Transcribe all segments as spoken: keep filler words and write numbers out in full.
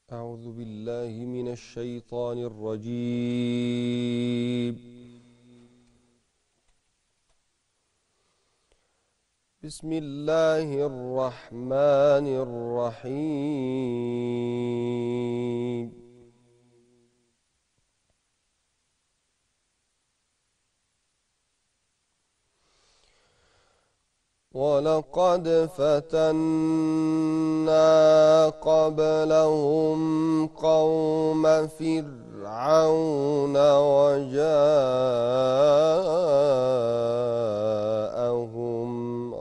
أعوذ بالله من الشيطان الرجيم. بسم الله الرحمن الرحيم. ولقد فتنا قبلهم قوم فرعون وجاءهم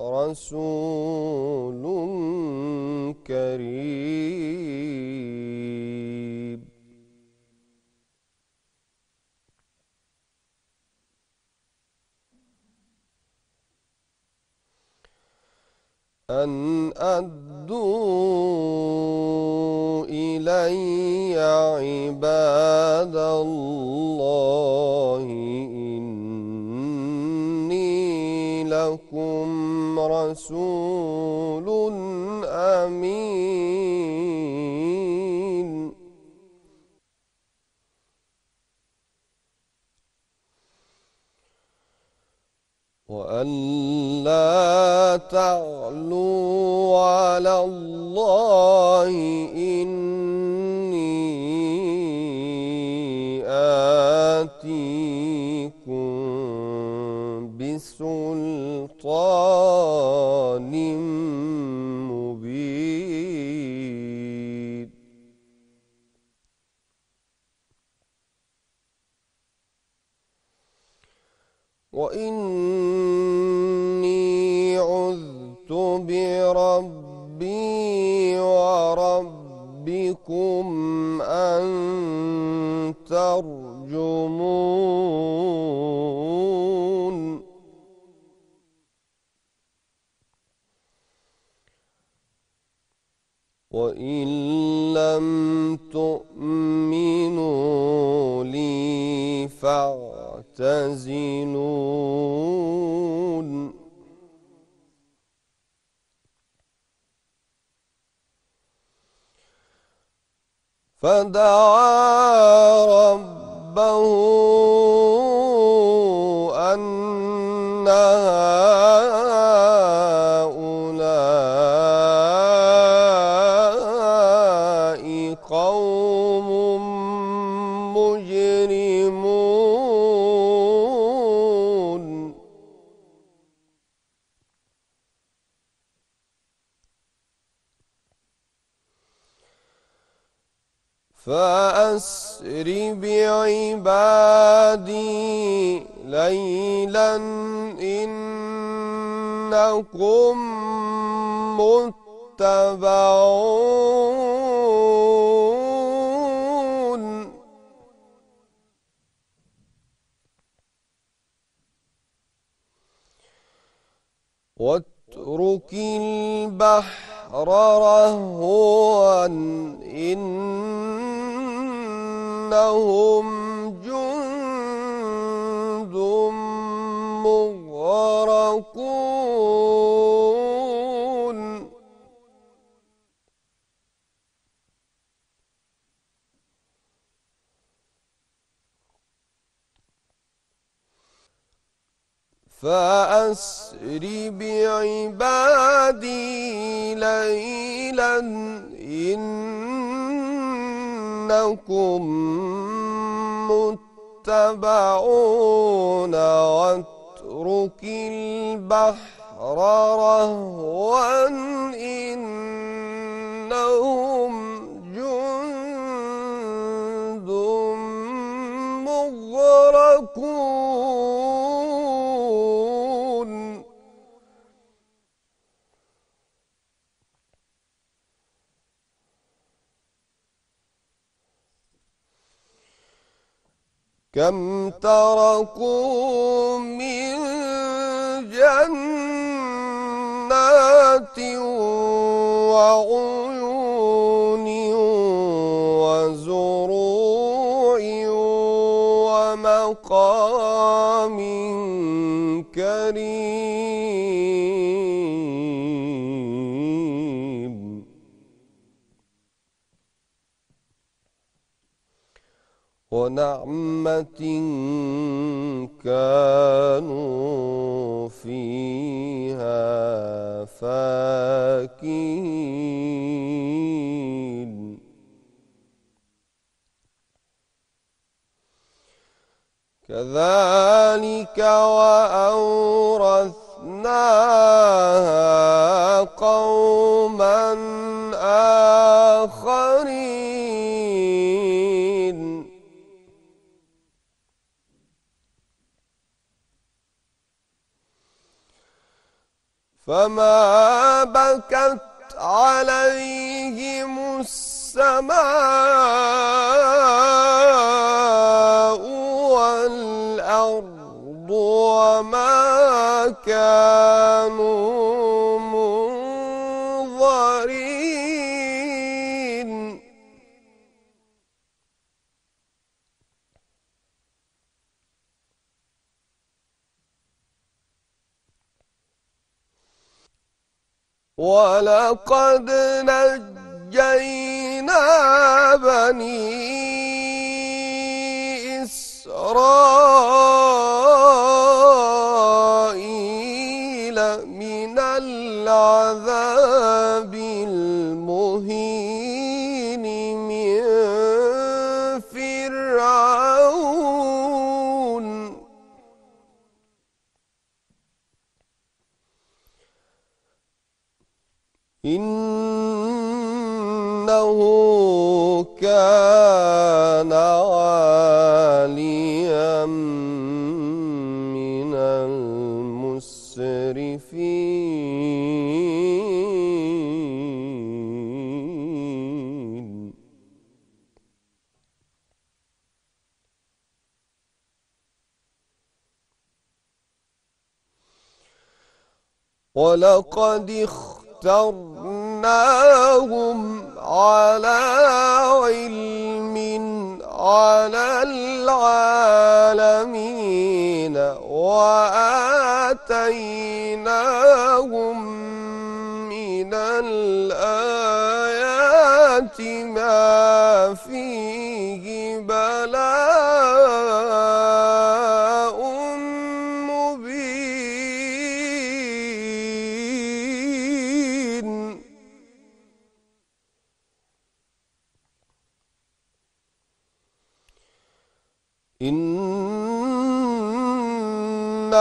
رسول كريم. أن أدوا إلي عباد الله إني لكم رسول أمين. وأن لا تعلوا على الله إني آتيكم بسلطان مبين. وإني عذت بربي وربكم أن ترجمون. وإن لم تؤمنوا لي فاعتزلون. فدعا ربه أن هؤلاء قوم مجرمون. فأسر بعبادي ليلا إنكم متبعون. واترك البحر رهوا إنهم جند مغرقون. فأسر بعبادي ليلا إنكم متبعون. واترك البحر رهوا إنهم جند مغرقون. كم تركوا من جنات وعيون وزروع ومقام كريم. ونعمة كانوا فيها فاكهين كذلك وأورثناها قوما آخرين فما بكت عليهم السماء والأرض وما كانوا منظرين ولقد نجينا بني إسرائيل من العذاب المهين من فرعون إنه كان عاليا من المسرفين ولقد اخترناهم على علم على العالمين وآتيناهم من الآيات ما فيه بلاء مبين إن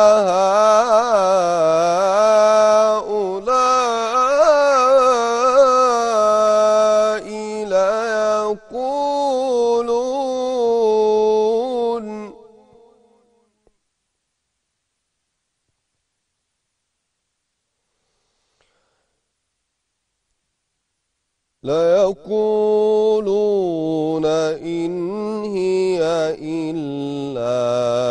هؤلاء ليقولون ليقولون إن هي إلا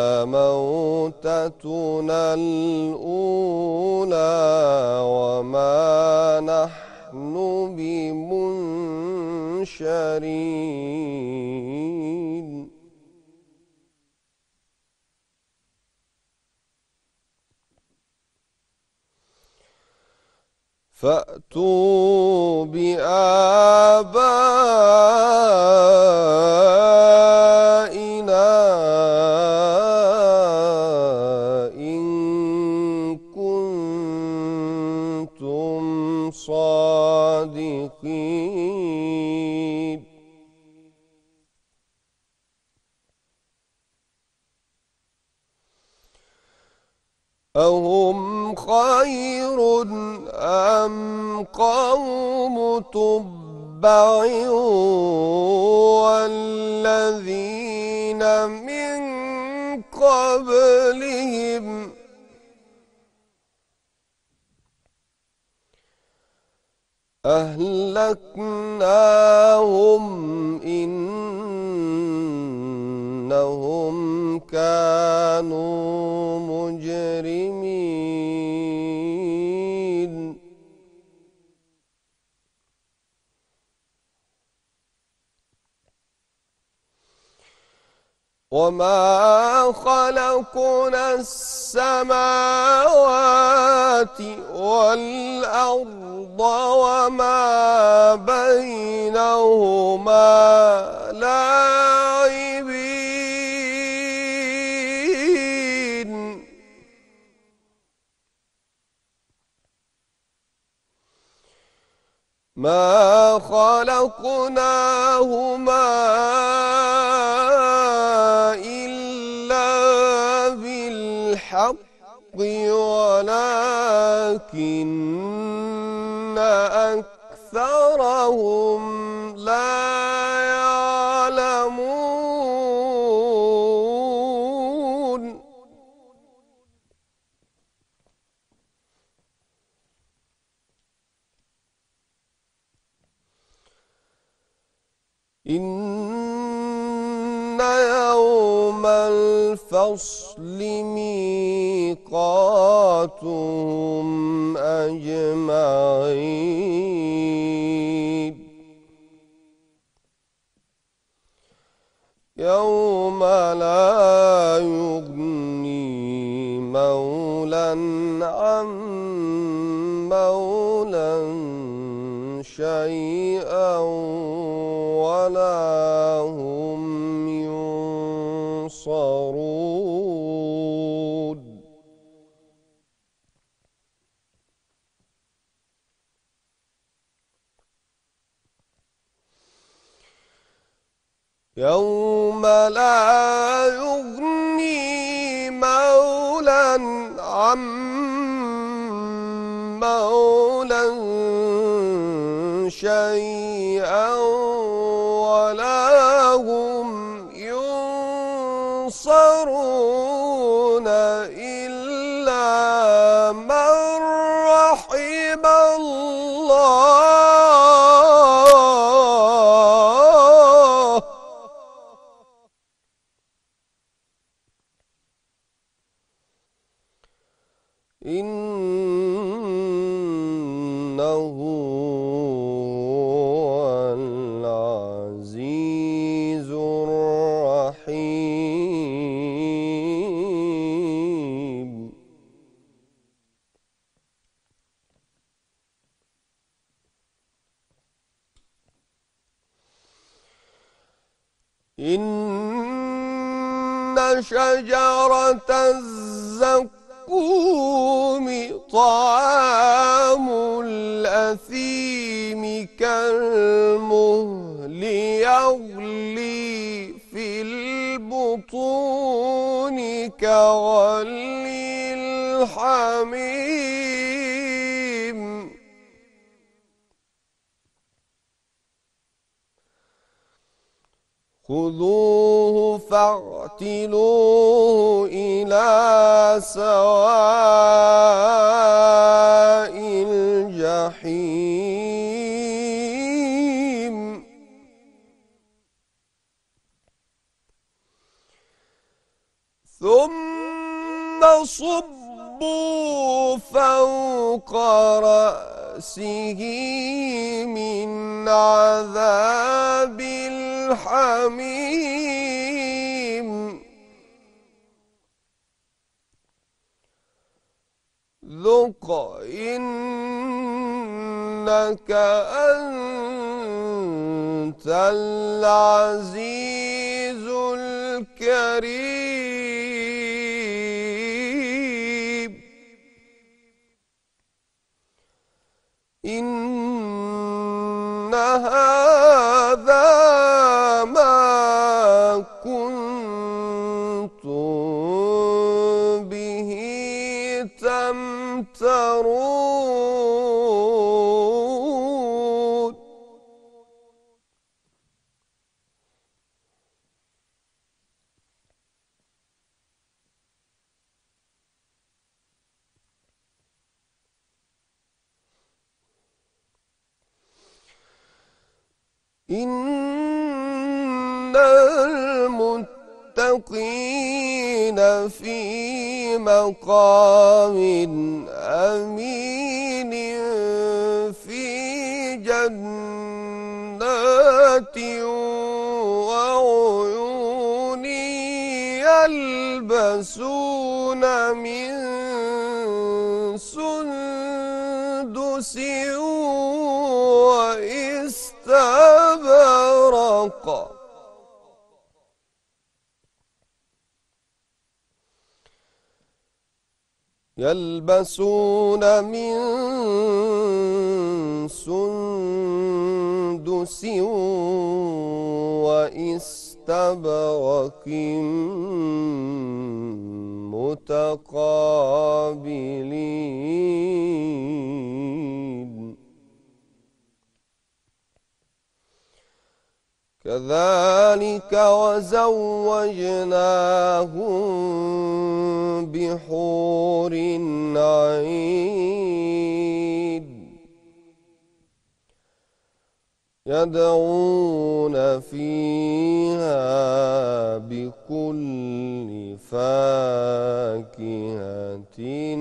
موتتنا الأولى وما نحن بمنشرين فأتوا بآبائنا إن كنتم صادقين أهم خير أم قوم تبع والذين من قبلهم أهلكناهم إنهم كانوا مجرمين وما خلقنا السماوات والأرض وما بينهما لاعبين ما خلقناهما إلا بالحق ولكن أكثرهم لا يعلمون إن يوم الفصل ميقاتهم أجمعين يوم لا يغني مولى عن مولى شيئا ولا هم ينصرون يوم لا يغني مولى عن مولى شيئا ولا هم ينصرون إلا من رحم الله إنه هو العزيز الرحيم إن شجرة الزقوم طعام الأثيم كالمهل يغلي في البطون كغلي الحميم خذوه فاعتلوه إلى سواء الجحيم ثم صبوا فوق رأسه من عذاب الحميم ذق إنك أنت العزيز الكريم إن هذا ما كنتم به تمترون إن المتقين في مقام أمين في جنات وعيون يلبسون من سندس واستبرق يلبسون من سندس سندس وإستبرق متقابلين كذلك وزوجناهم بحور عين يدعون فيها بكل فاكهة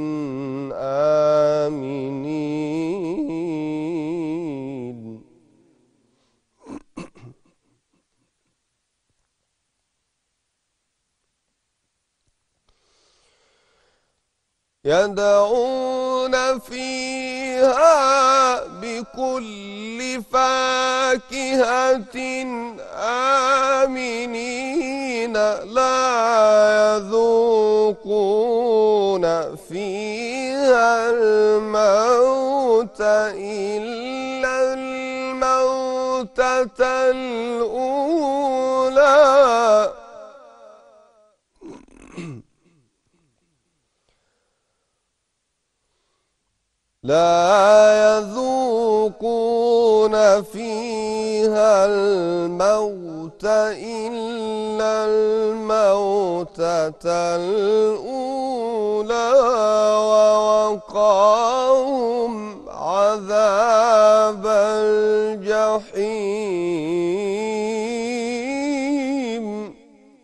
آمنين يدعون فيها بكل فاكهة آمنين لا يذوقون فيها الموت إلا الموتة الأولى لا يذوقون فيها الموت إلا الموتة الأولى ووقاهم عذاب الجحيم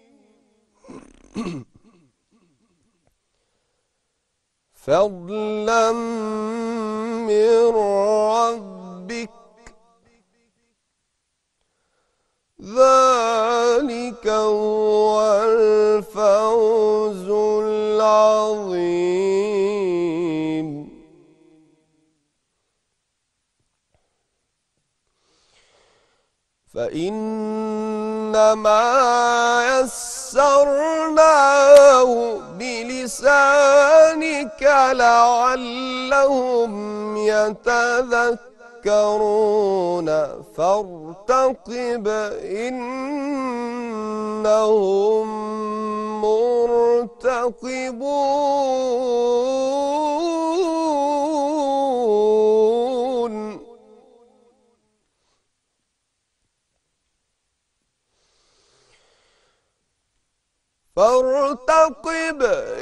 فضلا من ربك ذلك هو الفوز العظيم فإنما يسرناه بلسانك لعلهم يتذكرون فارتقب إنهم مرتقبون فارتقب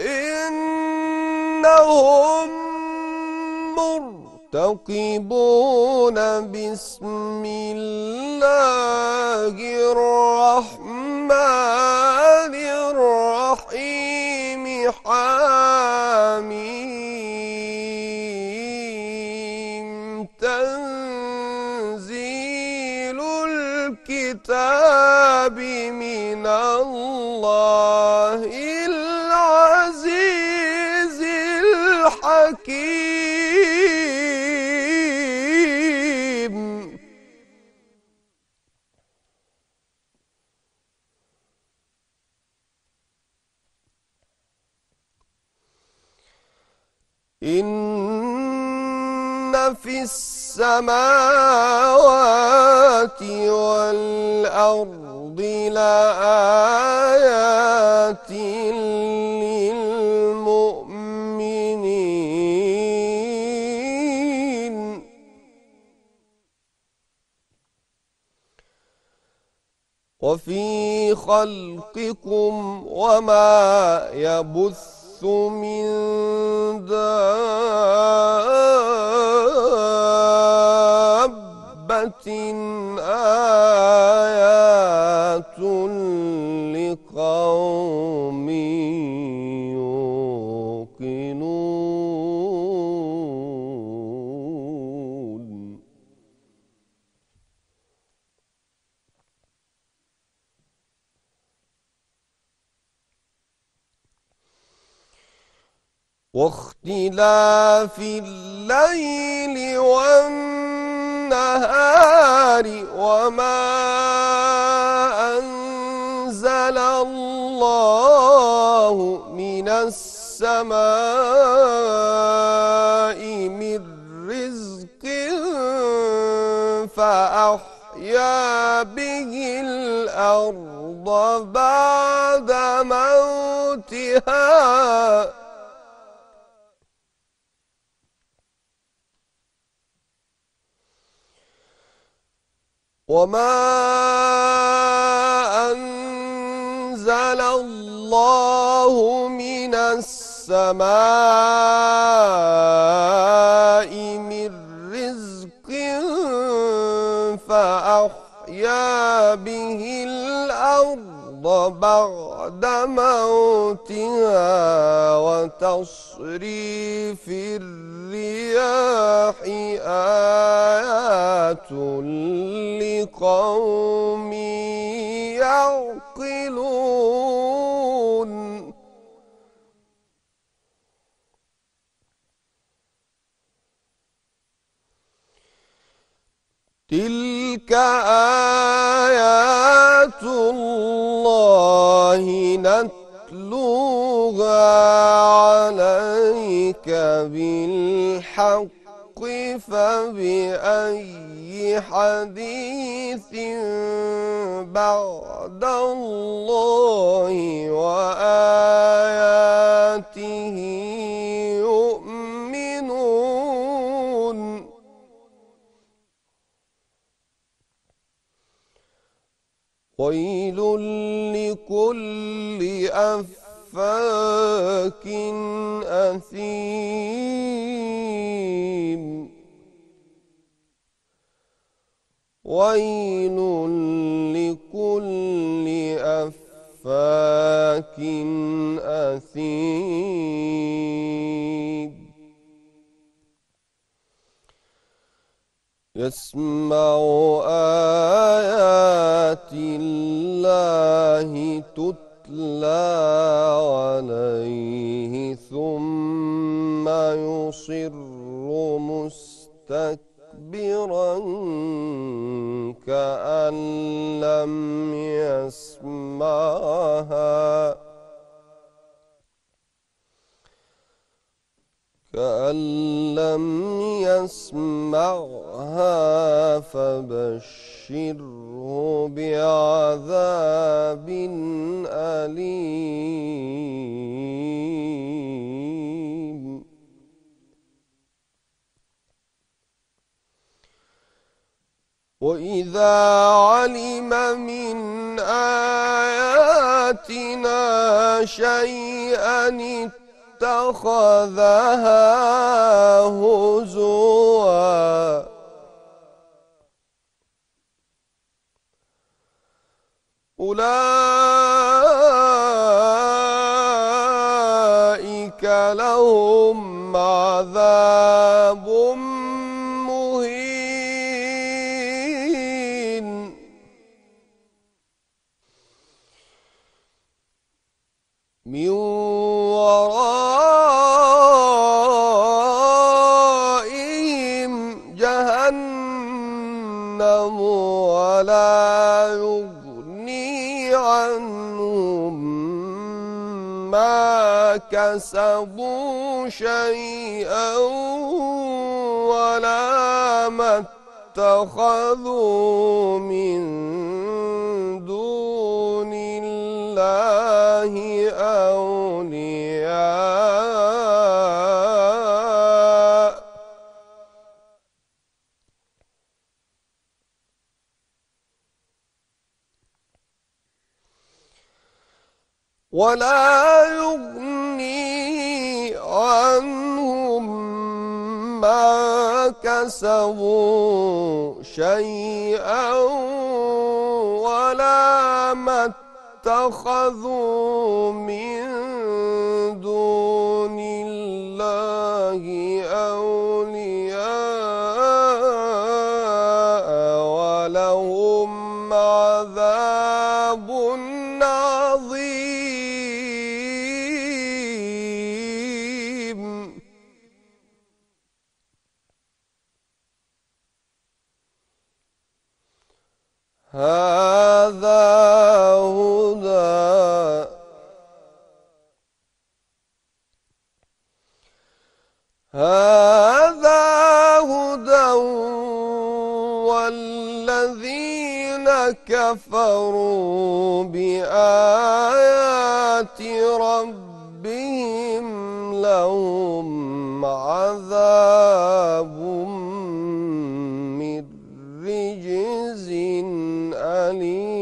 إنهم مرتقبون بسم الله الرحمن الرحيم حميم تنزيل الكتاب من الله العزيز الحكيم إن في السماوات والأرض لآيات للمؤمنين وفي خلقكم وما يبث من دابة آيات لقوم يوقنون واختلاف الليل والنهار وما أنزل الله من السماء من رزق فأحيا أحيا به الأرض بعد موتها وما أنزل الله من السماء من رزق فأحيا به الأرض بعد موتها وتصريف الرياح آيات لقوم يعقلون تلك آيات الله نتلوها عليك بالحق فبأي حديث بعد الله وآياته يؤمنون ويل لكل أفاك أثيم ويل لكل أفاك أثيم يسمع آيات الله تتلى عليه ثم يصر مستكبرا كأن لم يسمعها كأن لم يسمعها فبشره بعذاب أليم وإذا علم من آياتنا شيئا اتخذها هزوا أولئك لهم عذاب مهين من ورائهم جهنم ولا يغني عنهم ما كسبوا شيئا ولا ما اتخذوا من دون الله أولياء ولا يغني عنهم ما كسبوا شيئا ولا ما اتخذوا من دون الله أولياء ولهم عذاب عظيم هذا هدى هذا هدى والذين كفروا بآيات ربهم لهم عذاب من رجز أليم.